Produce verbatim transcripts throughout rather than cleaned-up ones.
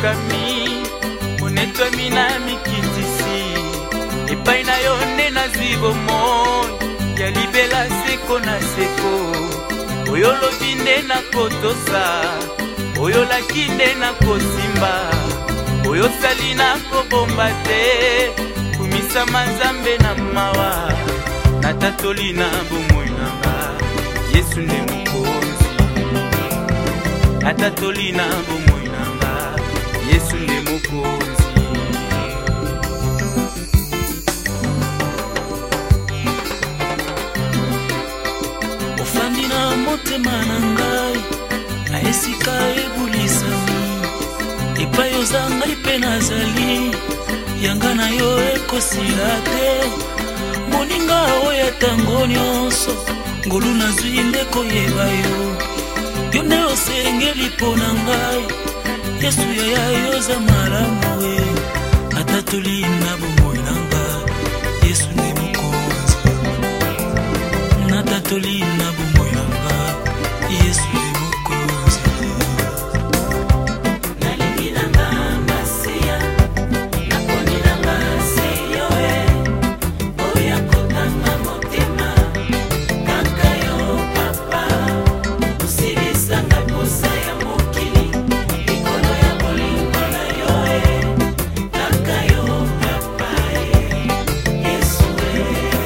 nafukami onetwami na mikitisi epai na yo nde nazwi bomoi ya libela seko na seko oyo lobi nde nakotosa oyo laki nde nakosimba oyo sali nakobomba te kumisa manzambe na mawa natatoli na bomoi nanga Yesu nde mokonzi natatoli na bomoi nanga Yesu nde mokonzi ofandi na motema na ngai na esika ebulisami epai oza ngai mpe nazali yanga na yo ekosila te moninga oyo ntango nyonso ngolu nazwi nde koyeba yo yo nde osengeli mpo na ngai Yesu yaya yoza malamu we natatoli na bomoi na ngai Yesu nde mokonzi natatoli na bomoi na ngai Yesu nde mokonzi nalingi na ngai masiya nakoni na ngai seyo e oya kotanga motema kaka yo papa usilisanga posa ya mokili likolo ya bolingo na yo e kaka yo papa e Yesu e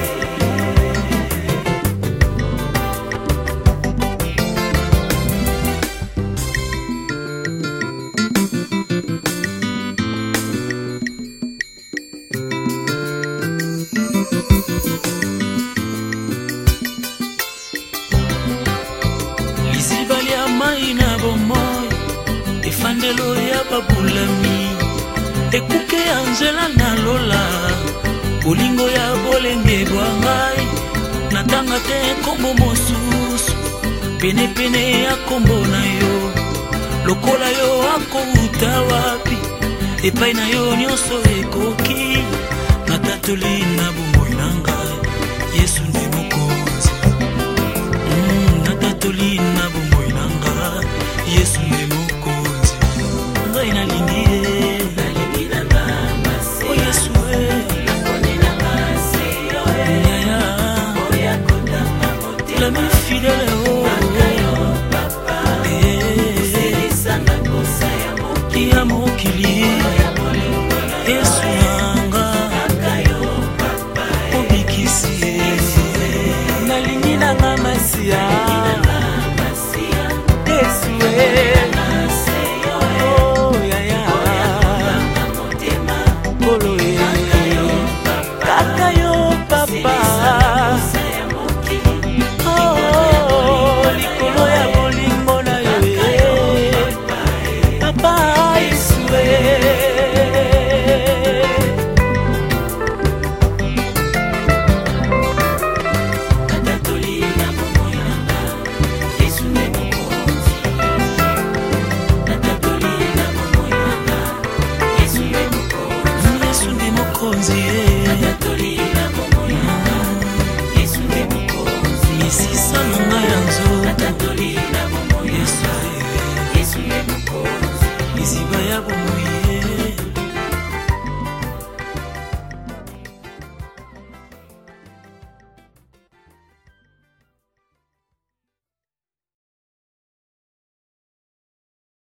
Lizibali ya mai na bomoi efandelo ya babulami ekuke ya nzela na lola bolingo ya bolenge bwa ngai natanga te kombo mosusu penepene ya kombo na yo lokola yo akouta wapi epai na yo nyonso ekoki natatoli na bomoi na ngai Yesu nde mokonzi natatoli na bomoi na ngai Yesu nde mokonzi ngai nalingi ye nalingi na ngai masi o Yesu e nakoni na ngai seyo e yaya oya kotanga motema la mi fidèle o kaka yo papa usilisanga kosa ya mokili ya mokili Yesu nanga kaka yo papa obikisi ye nalingi na ngai masiya Yesu e oh yaya bolo e kaka yo papa oh likolo ya bolingo na yo e papa Yesu e Yesu, Yesu, Yesu,